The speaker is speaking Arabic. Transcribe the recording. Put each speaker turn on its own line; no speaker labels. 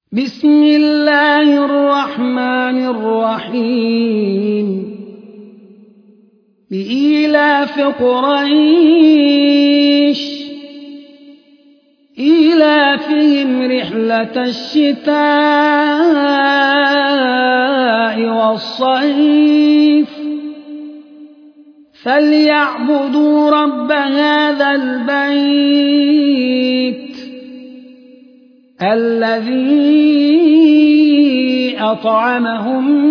بسم الله الرحمن الرحيم لإيلاف قريش إيلافهم رحلة الشتاء والصيف فليعبدوا رب هذا البيت الذي أطعمهم